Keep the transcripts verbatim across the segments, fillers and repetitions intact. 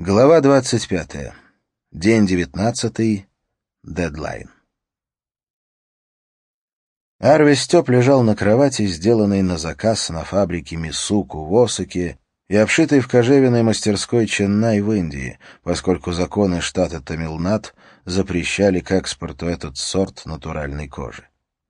Глава двадцать пятая. День девятнадцатый. Дедлайн. Арви Степ лежал на кровати, сделанной на заказ на фабрике Мисуку в Осаке и обшитой в кожевенной мастерской Ченнай в Индии, поскольку законы штата Тамилнад запрещали к экспорту этот сорт натуральной кожи.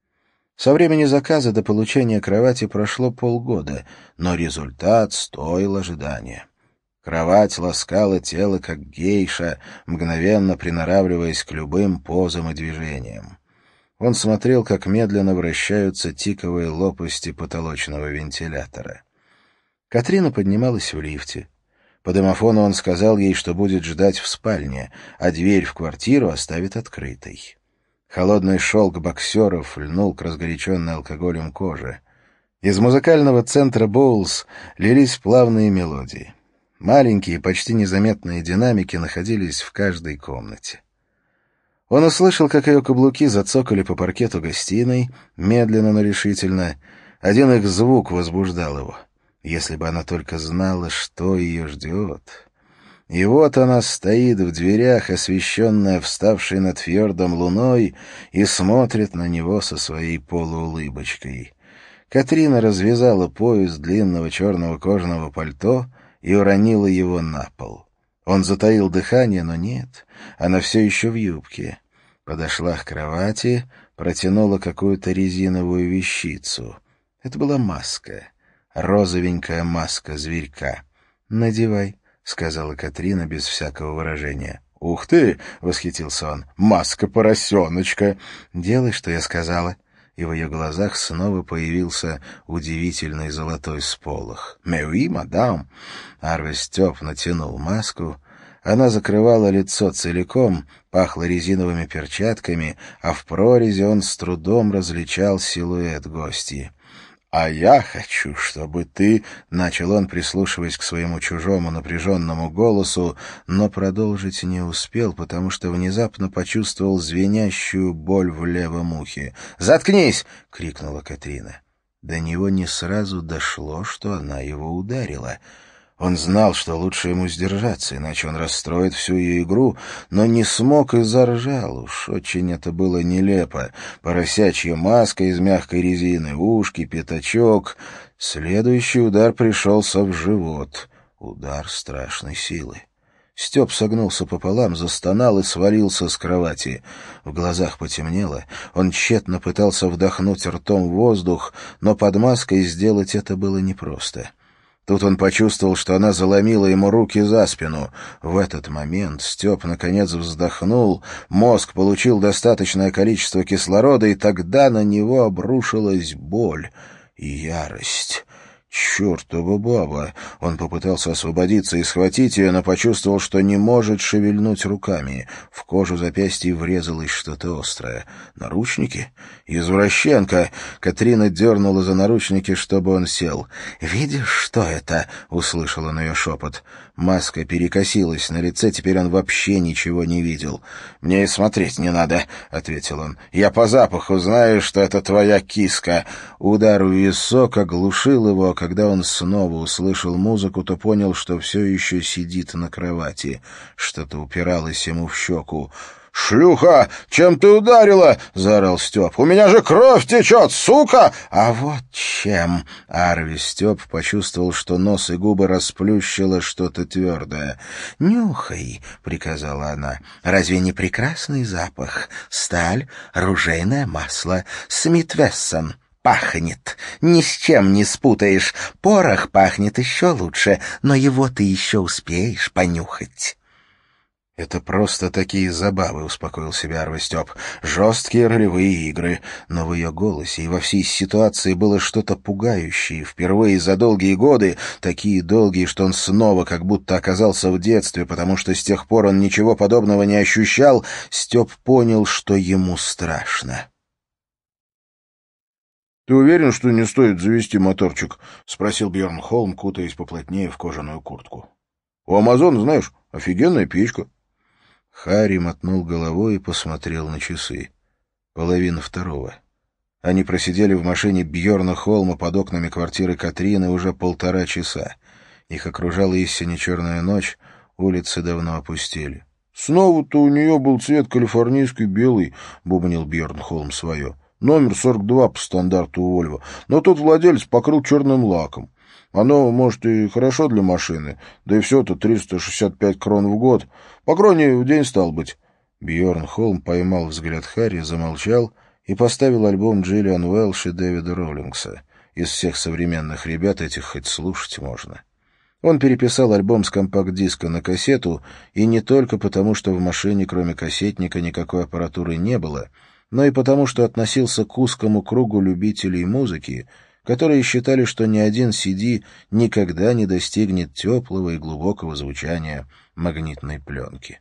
Со времени заказа до получения кровати прошло полгода, но результат стоил ожидания. Кровать ласкала тело, как гейша, мгновенно приноравливаясь к любым позам и движениям. Он смотрел, как медленно вращаются тиковые лопасти потолочного вентилятора. Катрина поднималась в лифте. По домофону он сказал ей, что будет ждать в спальне, а дверь в квартиру оставит открытой. Холодный шелк боксеров льнул к разгоряченной алкоголем коже. Из музыкального центра Боулс лились плавные мелодии. Маленькие, почти незаметные динамики находились в каждой комнате. Он услышал, как ее каблуки зацокали по паркету гостиной, медленно, но решительно. Один их звук возбуждал его. Если бы она только знала, что ее ждет. И вот она стоит в дверях, освещенная вставшей над фьордом луной, и смотрит на него со своей полуулыбочкой. Катрина развязала пояс длинного черного кожаного пальто и уронила его на пол. Он затаил дыхание, но нет, она все еще в юбке. Подошла к кровати, протянула какую-то резиновую вещицу. Это была маска, розовенькая маска зверька. «Надевай», — сказала Катрина без всякого выражения. «Ух ты!» — восхитился он. «Маска поросеночка!» «Делай, что я сказала». И в ее глазах снова появился удивительный золотой сполох. «Mais oui, мадам!» Арви Степ натянул маску. Она закрывала лицо целиком, пахла резиновыми перчатками, а в прорези он с трудом различал силуэт гостьи. «А я хочу, чтобы ты...» — начал он, прислушиваясь к своему чужому напряженному голосу, но продолжить не успел, потому что внезапно почувствовал звенящую боль в левом ухе. «Заткнись!» — крикнула Катрина. До него не сразу дошло, что она его ударила. Он знал, что лучше ему сдержаться, иначе он расстроит всю ее игру, но не смог и заржал. Уж очень это было нелепо. Поросячья маска из мягкой резины, ушки, пятачок. Следующий удар пришелся в живот. Удар страшной силы. Степ согнулся пополам, застонал и свалился с кровати. В глазах потемнело. Он тщетно пытался вдохнуть ртом воздух, но под маской сделать это было непросто. Тут он почувствовал, что она заломила ему руки за спину. В этот момент Степ наконец вздохнул, мозг получил достаточное количество кислорода, и тогда на него обрушилась боль и ярость. «Чертова баба!» Он попытался освободиться и схватить ее, но почувствовал, что не может шевельнуть руками. В кожу запястья врезалось что-то острое. «Наручники? Извращенка!» Катрина дернула за наручники, чтобы он сел. «Видишь, что это?» — услышал он ее шепот. Маска перекосилась на лице, теперь он вообще ничего не видел. «Мне и смотреть не надо», — ответил он. «Я по запаху знаю, что это твоя киска». Удар в висок оглушил его. Когда он снова услышал музыку, то понял, что все еще сидит на кровати. Что-то упиралось ему в щеку. «Шлюха! Чем ты ударила?» — заорал Степ. «У меня же кровь течет, сука!» «А вот чем!» — Арви Степ почувствовал, что нос и губы расплющило что-то твердое. «Нюхай!» — приказала она. «Разве не прекрасный запах? Сталь, ружейное масло, Смит Вессон. Пахнет. Ни с чем не спутаешь. Порох пахнет еще лучше, но его ты еще успеешь понюхать». «Это просто такие забавы», — успокоил себя Арви Степ. «Жесткие ролевые игры». Но в ее голосе и во всей ситуации было что-то пугающее. Впервые за долгие годы, такие долгие, что он снова как будто оказался в детстве, потому что с тех пор он ничего подобного не ощущал, Степ понял, что ему страшно. «Ты уверен, что не стоит завести моторчик?» — спросил Бьерн Холм, кутаясь поплотнее в кожаную куртку. «У Амазона, знаешь, офигенная печка». Харри мотнул головой и посмотрел на часы. Половина второго. Они просидели в машине Бьерна Холма под окнами квартиры Катрины уже полтора часа. Их окружала истинно черная ночь, улицы давно опустели. «Снова-то у нее был цвет калифорнийский белый», — бубнил Бьерн Холм свое. «Номер сорок два по стандарту у Вольво. Но тут владелец покрыл черным лаком. Оно, может, и хорошо для машины, да и все-то триста шестьдесят пять крон в год. По кроне в день стал быть». Бьерн Холм поймал взгляд Харри, замолчал и поставил альбом Джиллиан Уэлш и Дэвида Роллингса. Из всех современных ребят этих хоть слушать можно. Он переписал альбом с компакт-диска на кассету, и не только потому, что в машине кроме кассетника никакой аппаратуры не было, но и потому, что относился к узкому кругу любителей музыки, которые считали, что ни один си ди никогда не достигнет теплого и глубокого звучания магнитной пленки.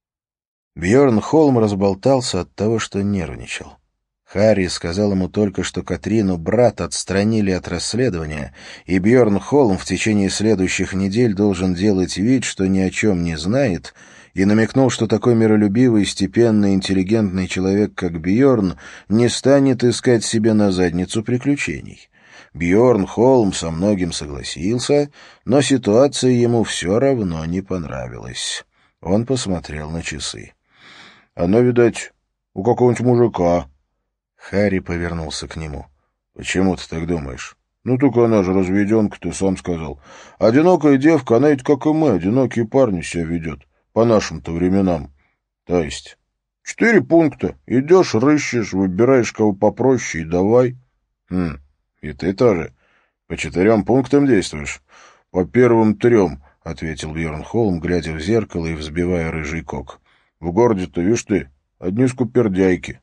Бьерн Холм разболтался от того, что нервничал. Харри сказал ему только, что Катрину брат отстранили от расследования, и Бьерн Холм в течение следующих недель должен делать вид, что ни о чем не знает, и намекнул, что такой миролюбивый, степенный, интеллигентный человек, как Бьерн, не станет искать себе на задницу приключений. Бьерн Холм со многим согласился, но ситуация ему все равно не понравилась. Он посмотрел на часы. «Оно, видать, у какого-нибудь мужика». Харри повернулся к нему. «Почему ты так думаешь?» «Ну, только она же разведенка, ты сам сказал. Одинокая девка, она ведь, как и мы, одинокие парни себя ведет. По нашим-то временам. То есть...» «Четыре пункта. Идешь, рыщешь, выбираешь кого попроще и давай». «Хм, и ты тоже по четырем пунктам действуешь?» «По первым трем», — ответил Бьерн Холм, глядя в зеркало и взбивая рыжий кок. «В городе-то, видишь ты, одни скупердяйки».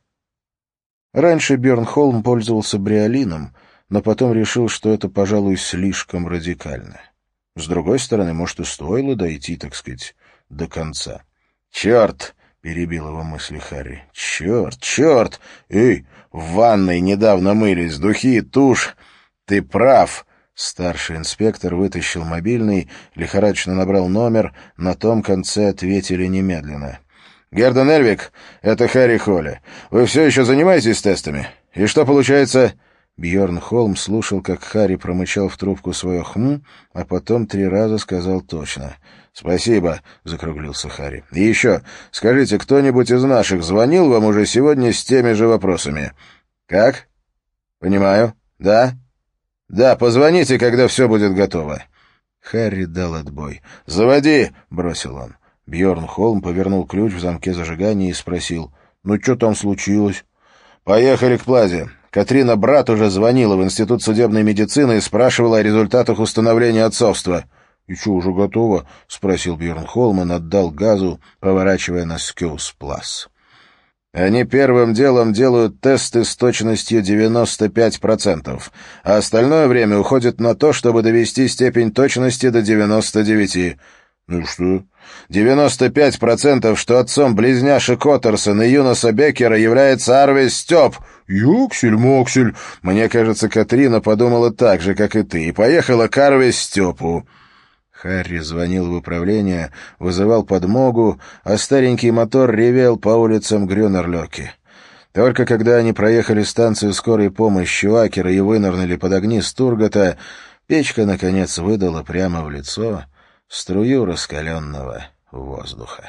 Раньше Бьерн Холм пользовался бриолином, но потом решил, что это, пожалуй, слишком радикально. С другой стороны, может, и стоило дойти, так сказать, до конца. «Черт!» — перебил его мысли Харри. «Черт, черт! Эй, в ванной недавно мылись, духи, тушь! Ты прав!» Старший инспектор вытащил мобильный, лихорадочно набрал номер, на том конце ответили немедленно. «Герден Эльвик, это Харри Холли. Вы все еще занимаетесь тестами? И что получается?» Бьерн Холм слушал, как Харри промычал в трубку свое «хм», а потом три раза сказал точно. «Спасибо», — закруглился Харри. «И еще, скажите, кто-нибудь из наших звонил вам уже сегодня с теми же вопросами?» «Как?» «Понимаю. Да?» «Да, позвоните, когда все будет готово». Харри дал отбой. «Заводи!» — бросил он. Бьерн Холм повернул ключ в замке зажигания и спросил. «Ну, что там случилось?» «Поехали к Плазе. Катрина брат уже звонила в Институт судебной медицины и спрашивала о результатах установления отцовства». «И что, уже готово?» — спросил Бьерн Холм и отдал газу, поворачивая на Скюс-Плас. «Они первым делом делают тесты с точностью девяносто пять процентов, а остальное время уходит на то, чтобы довести степень точности до девяноста девяти процентов. «Ну и что?» девяносто пять процентов, что отцом близняшек Оттерсон и Юноса Беккера является Арви Стёп». «Юксель-моксель». «Мне кажется, Катрина подумала так же, как и ты, и поехала к Арви Стёпу». Харри звонил в управление, вызывал подмогу, а старенький мотор ревел по улицам Грюнерлёки. Только когда они проехали станцию скорой помощи Уакера и вынырнули под огни Стургота, печка, наконец, выдала прямо в лицо струю раскаленного воздуха.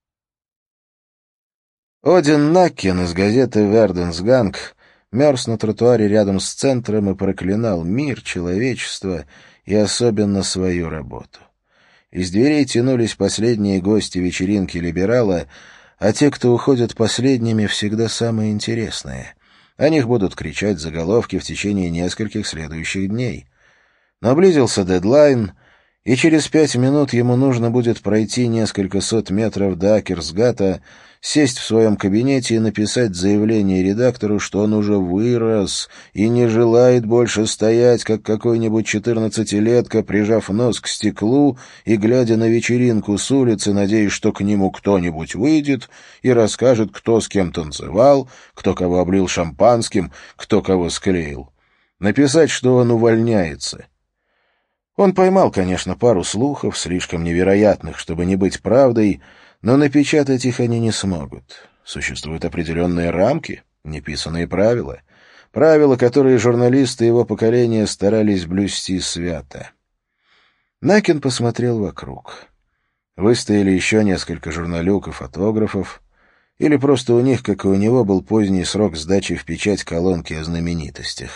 Один Наккин из газеты «Верденсганг» мерз на тротуаре рядом с центром и проклинал мир, человечество и особенно свою работу. Из дверей тянулись последние гости вечеринки «Либерала», а те, кто уходят последними, всегда самые интересные. О них будут кричать заголовки в течение нескольких следующих дней. Но близился дедлайн, и через пять минут ему нужно будет пройти несколько сот метров до Акерсгата, сесть в своем кабинете и написать заявление редактору, что он уже вырос и не желает больше стоять, как какой-нибудь четырнадцатилетка, прижав нос к стеклу и глядя на вечеринку с улицы, надеясь, что к нему кто-нибудь выйдет и расскажет, кто с кем танцевал, кто кого облил шампанским, кто кого склеил. Написать, что он увольняется. Он поймал, конечно, пару слухов, слишком невероятных, чтобы не быть правдой, но напечатать их они не смогут. Существуют определенные рамки, неписанные правила. Правила, которые журналисты его поколения старались блюсти свято. Накин посмотрел вокруг. Выстояли еще несколько журналюк и фотографов, или просто у них, как и у него, был поздний срок сдачи в печать колонки о знаменитостях.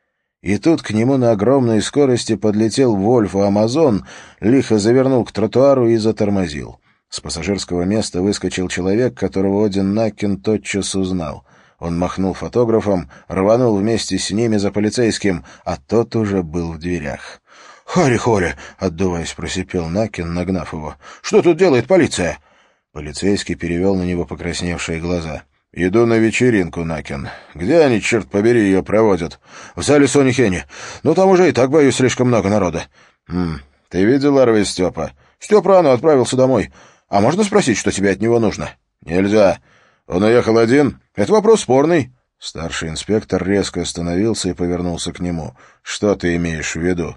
И тут к нему на огромной скорости подлетел Вольф, а Амазон лихо завернул к тротуару и затормозил. С пассажирского места выскочил человек, которого Один Накин тотчас узнал. Он махнул фотографом, рванул вместе с ними за полицейским, а тот уже был в дверях. «Харри Холли!» — отдуваясь, просипел Накин, нагнав его. «Что тут делает полиция?» Полицейский перевел на него покрасневшие глаза. «Иду на вечеринку, Накин. Где они, черт побери, ее проводят?» «В зале Сони Хенни. Ну, там уже и так, боюсь, слишком много народа». «Хм, ты видел Арви Степа?» «Степ рано отправился домой. А можно спросить, что тебе от него нужно?» «Нельзя. Он уехал один? Это вопрос спорный». Старший инспектор резко остановился и повернулся к нему. «Что ты имеешь в виду?»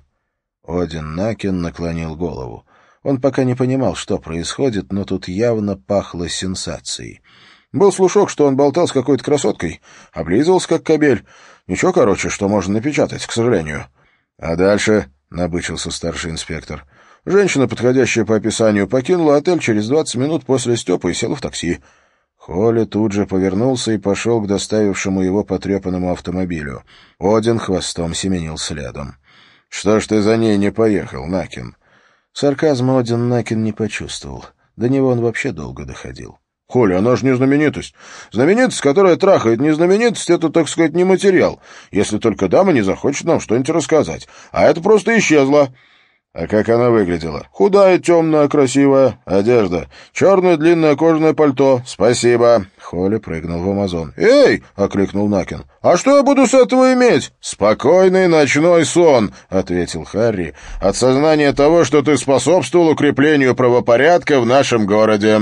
Один Накин наклонил голову. Он пока не понимал, что происходит, но тут явно пахло сенсацией. Был слушок, что он болтал с какой-то красоткой, облизывался как кобель. Ничего, короче, что можно напечатать, к сожалению. — А дальше? — набычился старший инспектор. Женщина, подходящая по описанию, покинула отель через двадцать минут после Степа и села в такси. Холли тут же повернулся и пошел к доставившему его потрепанному автомобилю. Один хвостом семенил следом. — Что ж ты за ней не поехал, Накин? Сарказма Один Накин не почувствовал. До него он вообще долго доходил. — Холли, она же не знаменитость. Знаменитость, которая трахает не знаменитость, это, так сказать, не материал, если только дама не захочет нам что-нибудь рассказать. А это просто исчезла. А как она выглядела? Худая, темная, красивая. Одежда. Черное длинное кожаное пальто. Спасибо. Холли прыгнул в Амазон. «Эй!» — окликнул Накин. «А что я буду с этого иметь?» «Спокойный ночной сон», — ответил Харри, «от сознания того, что ты способствовал укреплению правопорядка в нашем городе».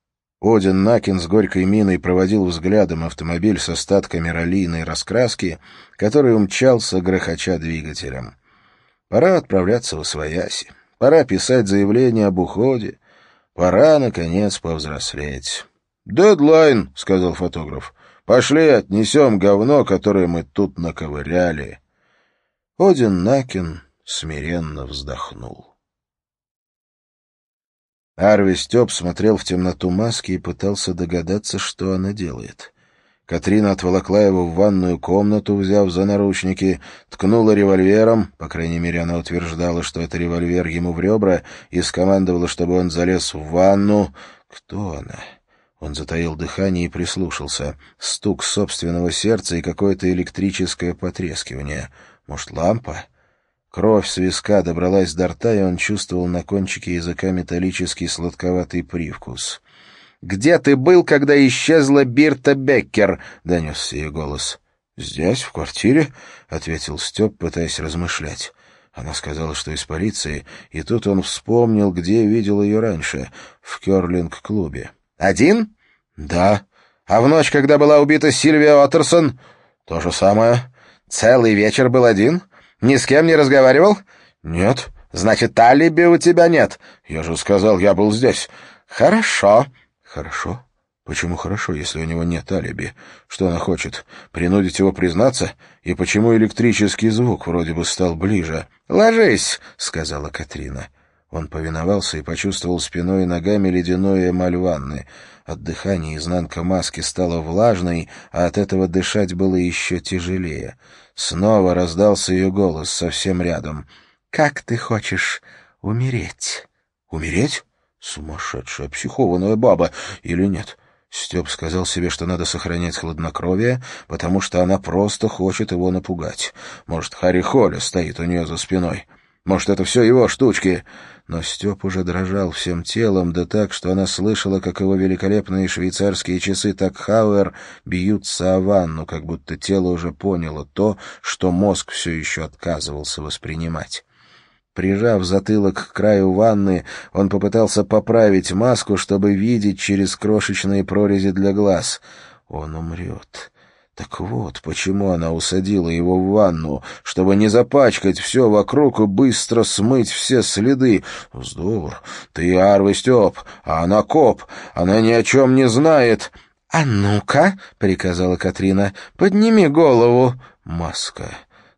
Один Накин с горькой миной проводил взглядом автомобиль с остатками раллийной раскраски, который умчался, грохоча двигателем. Пора отправляться восвояси. Пора писать заявление об уходе. Пора, наконец, повзрослеть. «Дедлайн», — сказал фотограф. «Пошли отнесем говно, которое мы тут наковыряли». Один Накин смиренно вздохнул. Арви Степ смотрел в темноту маски и пытался догадаться, что она делает. Катрина отволокла его в ванную комнату, взяв за наручники, ткнула револьвером, по крайней мере, она утверждала, что это револьвер ему в ребра, и скомандовала, чтобы он залез в ванну. Кто она? Он затаил дыхание и прислушался. Стук собственного сердца и какое-то электрическое потрескивание. Может, лампа? Кровь с виска добралась до рта, и он чувствовал на кончике языка металлический сладковатый привкус. «Где ты был, когда исчезла Бирта Беккер?» — донесся ее голос. «Здесь, в квартире», — ответил Степ, пытаясь размышлять. Она сказала, что из полиции, и тут он вспомнил, где видел ее раньше, в керлинг-клубе. «Один?» «Да». «А в ночь, когда была убита Сильвия Оттерсон?» «То же самое». «Целый вечер был один? Ни с кем не разговаривал?» «Нет». «Значит, алиби у тебя нет?» «Я же сказал, я был здесь». «Хорошо». «Хорошо? Почему хорошо, если у него нет алиби? Что она хочет? Принудить его признаться? И почему электрический звук вроде бы стал ближе?» «Ложись», — сказала Катрина. Он повиновался и почувствовал спиной и ногами ледяную эмаль ванны. От дыхания изнанка маски стала влажной, а от этого дышать было еще тяжелее. Снова раздался ее голос совсем рядом. «Как ты хочешь умереть?» «Умереть? Сумасшедшая, психованная баба. Или нет?» Степ сказал себе, что надо сохранять хладнокровие, потому что она просто хочет его напугать. Может, Харри Холли стоит у нее за спиной. Может, это все его штучки. Но Степ уже дрожал всем телом, да так, что она слышала, как его великолепные швейцарские часы Такхауэр бьются о ванну, как будто тело уже поняло то, что мозг все еще отказывался воспринимать. Прижав затылок к краю ванны, он попытался поправить маску, чтобы видеть через крошечные прорези для глаз. Он умрет. Так вот, почему она усадила его в ванну, чтобы не запачкать все вокруг и быстро смыть все следы. Вздор. Ты Арви Степ, а она коп. Она ни о чем не знает. — А ну-ка, — приказала Катрина, — подними голову. Маска.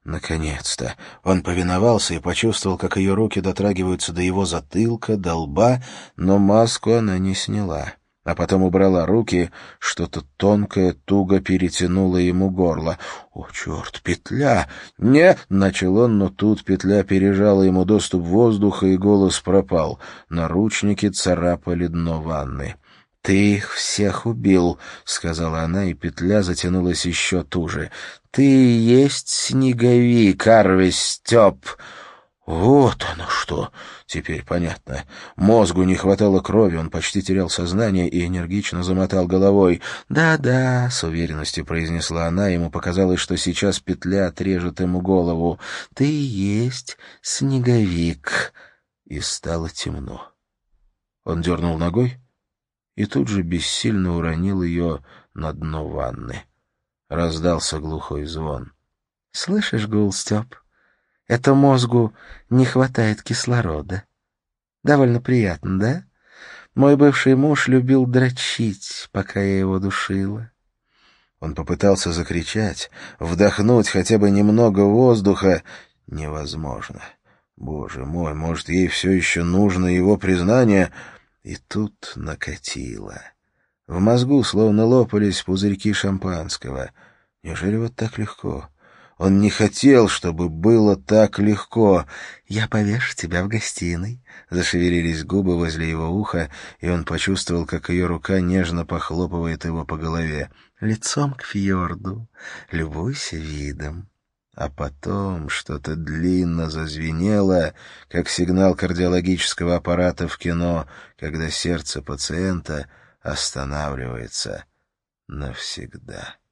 Наконец-то! Он повиновался и почувствовал, как ее руки дотрагиваются до его затылка, до лба, но маску она не сняла. А потом убрала руки, что-то тонкое туго перетянуло ему горло. «О, черт, петля!» «Не!» — начал он, но тут петля пережала ему доступ воздуха, и голос пропал. Наручники царапали дно ванны. «Ты их всех убил», — сказала она, и петля затянулась еще туже. «Ты и есть снеговик, Арви Степ!» Вот оно что! Теперь понятно. Мозгу не хватало крови, он почти терял сознание и энергично замотал головой. «Да-да», — с уверенностью произнесла она, ему показалось, что сейчас петля отрежет ему голову. «Ты и есть снеговик!» И стало темно. Он дернул ногой и тут же бессильно уронил ее на дно ванны. Раздался глухой звон. «Слышишь гул, Степ? Это мозгу не хватает кислорода. Довольно приятно, да? Мой бывший муж любил дрочить, пока я его душила». Он попытался закричать, вдохнуть хотя бы немного воздуха. Невозможно. Боже мой, может, ей все еще нужно его признание? И тут накатило. В мозгу словно лопались пузырьки шампанского. Неужели вот так легко? Он не хотел, чтобы было так легко. «Я повешу тебя в гостиной». Зашевелились губы возле его уха, и он почувствовал, как ее рука нежно похлопывает его по голове. «Лицом к фьорду. Любуйся видом». А потом что-то длинно зазвенело, как сигнал кардиологического аппарата в кино, когда сердце пациента останавливается навсегда.